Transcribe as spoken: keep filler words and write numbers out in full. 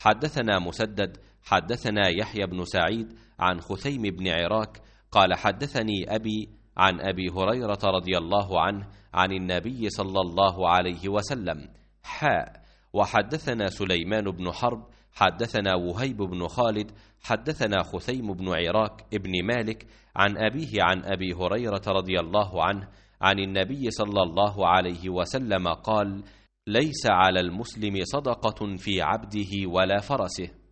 حدثنا مسدد حدثنا يحيى بن سعيد عن خثيم بن عراك قال حدثني أبي عن أبي هريرة رضي الله عنه عن النبي صلى الله عليه وسلم حاء. وحدثنا سليمان بن حرب حدثنا وهيب بن خالد حدثنا خثيم بن عراك ابن مالك عن أبيه عن أبي هريرة رضي الله عنه عن النبي صلى الله عليه وسلم قال: ليس على المسلم صدقة في عبده ولا فرسه.